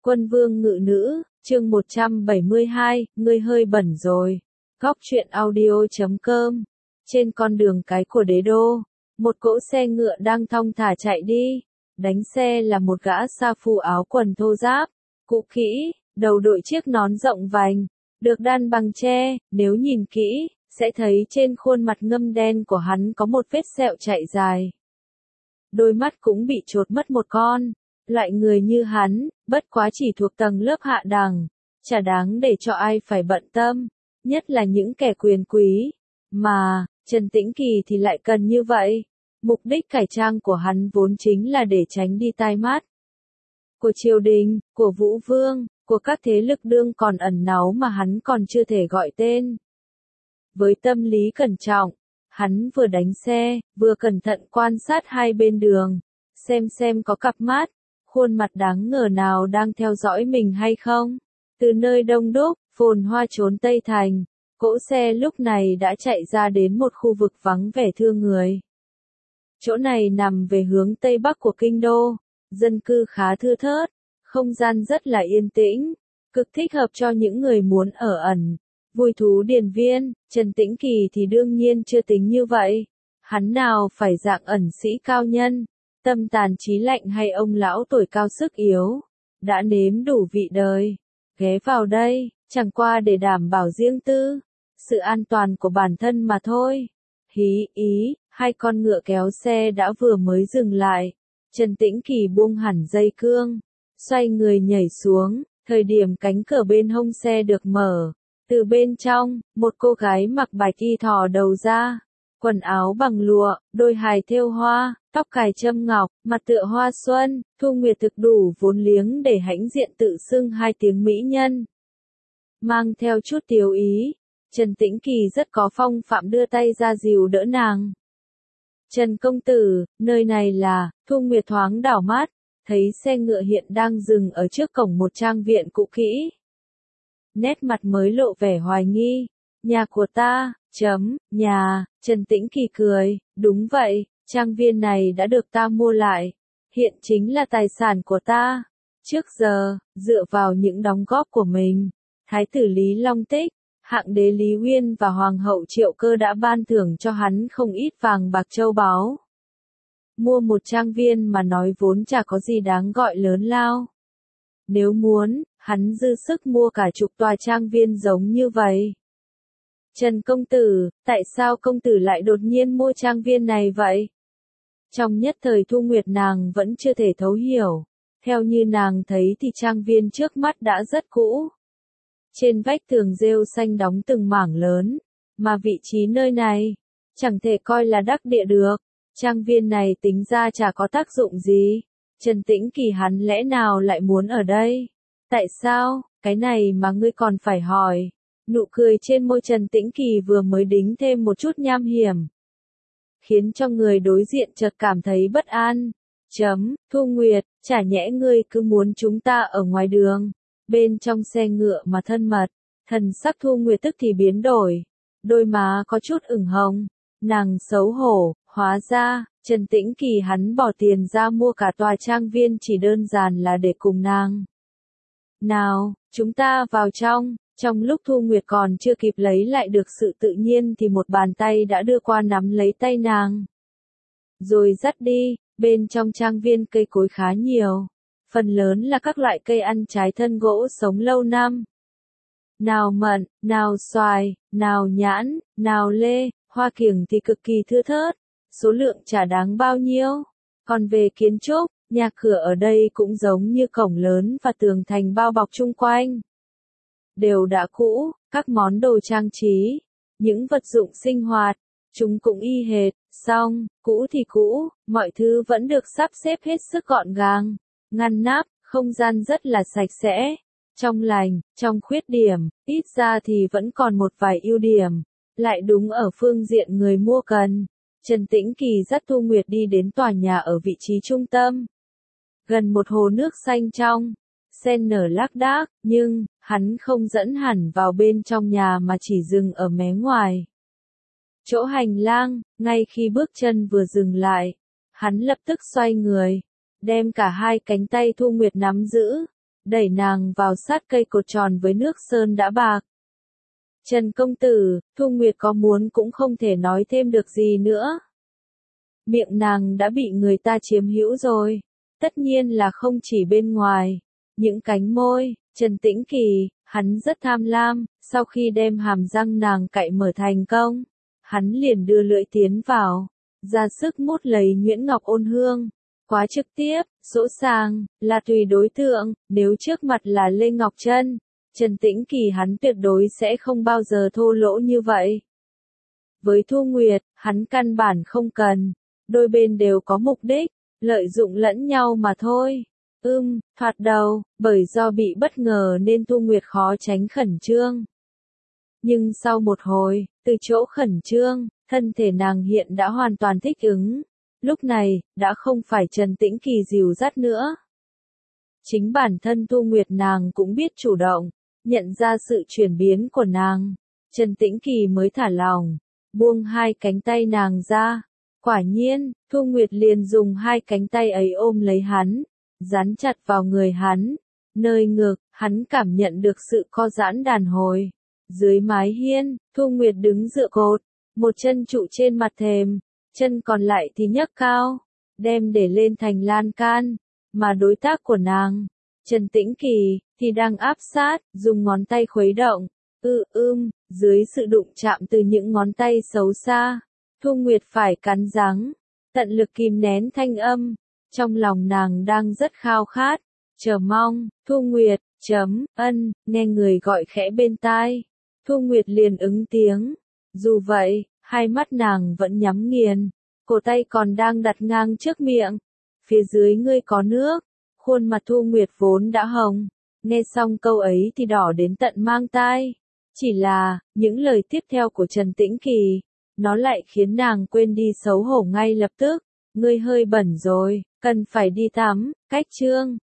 Quân vương ngự nữ, chương 172, ngươi hơi bẩn rồi. Góc truyện audio.com. Trên con đường cái của đế đô, một cỗ xe ngựa đang thong thả chạy đi. Đánh xe là một gã sa phu áo quần thô ráp, cũ kỹ, đầu đội chiếc nón rộng vành, được đan bằng tre. Nếu nhìn kỹ, sẽ thấy trên khuôn mặt ngâm đen của hắn có một vết sẹo chạy dài. Đôi mắt cũng bị chột mất một con. Loại người như hắn, bất quá chỉ thuộc tầng lớp hạ đẳng, chả đáng để cho ai phải bận tâm, nhất là những kẻ quyền quý. Mà, Trần Tĩnh Kỳ thì lại cần như vậy. Mục đích cải trang của hắn vốn chính là để tránh đi tai mắt của triều đình, của Vũ Vương, của các thế lực đương còn ẩn náu mà hắn còn chưa thể gọi tên. Với tâm lý cẩn trọng, hắn vừa đánh xe, vừa cẩn thận quan sát hai bên đường, xem có cặp mắt, khuôn mặt đáng ngờ nào đang theo dõi mình hay không. Từ nơi đông đúc, phồn hoa trốn Tây Thành, cỗ xe lúc này đã chạy ra đến một khu vực vắng vẻ thưa người. Chỗ này nằm về hướng Tây Bắc của kinh đô, dân cư khá thưa thớt, không gian rất là yên tĩnh, cực thích hợp cho những người muốn ở ẩn. Vui thú điền viên, Trần Tĩnh Kỳ thì đương nhiên chưa tính như vậy. Hắn nào phải dạng ẩn sĩ cao nhân, tâm tàn trí lạnh hay ông lão tuổi cao sức yếu, đã nếm đủ vị đời, ghé vào đây, chẳng qua để đảm bảo riêng tư, sự an toàn của bản thân mà thôi. Hí ý, hai con ngựa kéo xe đã vừa mới dừng lại, Trần Tĩnh Kỳ buông hẳn dây cương, xoay người nhảy xuống, thời điểm cánh cửa bên hông xe được mở. Từ bên trong, một cô gái mặc bạch y thò đầu ra, quần áo bằng lụa, đôi hài thêu hoa, tóc cài châm ngọc, mặt tựa hoa xuân. Thu Nguyệt thực đủ vốn liếng để hãnh diện tự xưng hai tiếng mỹ nhân. Mang theo chút tiếu ý, Trần Tĩnh Kỳ rất có phong phạm đưa tay ra dìu đỡ nàng. Trần công tử, nơi này là, Thu Nguyệt thoáng đảo mắt, thấy xe ngựa hiện đang dừng ở trước cổng một trang viện cũ kỹ. Nét mặt mới lộ vẻ hoài nghi. Nhà của ta, nhà, Trần Tĩnh Kỳ cười, đúng vậy, trang viên này đã được ta mua lại, hiện chính là tài sản của ta. Trước giờ, dựa vào những đóng góp của mình, Thái tử Lý Long Tích, hạng đế Lý Uyên và Hoàng hậu Triệu Cơ đã ban thưởng cho hắn không ít vàng bạc châu báu. Mua một trang viên mà nói vốn chả có gì đáng gọi lớn lao. Nếu muốn, hắn dư sức mua cả chục tòa trang viên giống như vậy. Trần công tử, tại sao công tử lại đột nhiên mua trang viên này vậy? Trong nhất thời Thu Nguyệt nàng vẫn chưa thể thấu hiểu. Theo như nàng thấy thì trang viên trước mắt đã rất cũ. Trên vách tường rêu xanh đóng từng mảng lớn, mà vị trí nơi này, chẳng thể coi là đắc địa được. Trang viên này tính ra chả có tác dụng gì. Trần Tĩnh Kỳ hắn lẽ nào lại muốn ở đây? Tại sao, cái này mà ngươi còn phải hỏi? Nụ cười trên môi Trần Tĩnh Kỳ vừa mới đính thêm một chút nham hiểm, khiến cho người đối diện chợt cảm thấy bất an. Thu Nguyệt, chả nhẽ ngươi cứ muốn chúng ta ở ngoài đường, bên trong xe ngựa mà thân mật. Thần sắc Thu Nguyệt tức thì biến đổi, đôi má có chút ửng hồng, nàng xấu hổ, hóa ra, Trần Tĩnh Kỳ hắn bỏ tiền ra mua cả tòa trang viên chỉ đơn giản là để cùng nàng. Nào, chúng ta vào trong. Trong lúc Thu Nguyệt còn chưa kịp lấy lại được sự tự nhiên thì một bàn tay đã đưa qua nắm lấy tay nàng. Rồi dắt đi, bên trong trang viên cây cối khá nhiều. Phần lớn là các loại cây ăn trái thân gỗ sống lâu năm. Nào mận, nào xoài, nào nhãn, nào lê, hoa kiểng thì cực kỳ thưa thớt. Số lượng chả đáng bao nhiêu. Còn về kiến trúc, nhà cửa ở đây cũng giống như cổng lớn và tường thành bao bọc chung quanh. Đều đã cũ, các món đồ trang trí, những vật dụng sinh hoạt, chúng cũng y hệt, song, cũ thì cũ, mọi thứ vẫn được sắp xếp hết sức gọn gàng, ngăn nắp, không gian rất là sạch sẽ, trong lành, trong khuyết điểm, ít ra thì vẫn còn một vài ưu điểm, lại đúng ở phương diện người mua cần. Trần Tĩnh Kỳ dắt Thu Nguyệt đi đến tòa nhà ở vị trí trung tâm, gần một hồ nước xanh trong. Sen nở lác đác, nhưng, hắn không dẫn hẳn vào bên trong nhà mà chỉ dừng ở mé ngoài. Chỗ hành lang, ngay khi bước chân vừa dừng lại, hắn lập tức xoay người, đem cả hai cánh tay Thu Nguyệt nắm giữ, đẩy nàng vào sát cây cột tròn với nước sơn đã bạc. Trần công tử, Thu Nguyệt có muốn cũng không thể nói thêm được gì nữa. Miệng nàng đã bị người ta chiếm hữu rồi. Tất nhiên là không chỉ bên ngoài. Những cánh môi, Trần Tĩnh Kỳ, hắn rất tham lam, sau khi đem hàm răng nàng cạy mở thành công, hắn liền đưa lưỡi tiến vào, ra sức mút lấy nhuyễn ngọc ôn hương. Quá trực tiếp, dỗ dàng, là tùy đối tượng, nếu trước mặt là Lê Ngọc Trân, Trần Tĩnh Kỳ hắn tuyệt đối sẽ không bao giờ thô lỗ như vậy. Với Thu Nguyệt, hắn căn bản không cần, đôi bên đều có mục đích, lợi dụng lẫn nhau mà thôi. Thoạt đầu, bởi do bị bất ngờ nên Thu Nguyệt khó tránh khẩn trương. Nhưng sau một hồi, từ chỗ khẩn trương, thân thể nàng hiện đã hoàn toàn thích ứng. Lúc này, đã không phải Trần Tĩnh Kỳ dìu dắt nữa. Chính bản thân Thu Nguyệt nàng cũng biết chủ động, nhận ra sự chuyển biến của nàng. Trần Tĩnh Kỳ mới thả lòng, buông hai cánh tay nàng ra. Quả nhiên, Thu Nguyệt liền dùng hai cánh tay ấy ôm lấy hắn, dán chặt vào người hắn. Nơi ngực, hắn cảm nhận được sự co giãn đàn hồi. Dưới mái hiên, Thu Nguyệt đứng dựa cột, một chân trụ trên mặt thềm, chân còn lại thì nhấc cao, đem để lên thành lan can, mà đối tác của nàng, Trần Tĩnh Kỳ, thì đang áp sát, dùng ngón tay khuấy động. Dưới sự đụng chạm từ những ngón tay xấu xa, Thu Nguyệt phải cắn răng, tận lực kìm nén thanh âm, trong lòng nàng đang rất khao khát, chờ mong. Thu Nguyệt, nghe người gọi khẽ bên tai. Thu Nguyệt liền ứng tiếng. Dù vậy, hai mắt nàng vẫn nhắm nghiền, cổ tay còn đang đặt ngang trước miệng. Phía dưới ngươi có nước. Khuôn mặt Thu Nguyệt vốn đã hồng, nghe xong câu ấy thì đỏ đến tận mang tai. Chỉ là, những lời tiếp theo của Trần Tĩnh Kỳ, nó lại khiến nàng quên đi xấu hổ ngay lập tức. Ngươi hơi bẩn rồi, cần phải đi tắm. Cách chương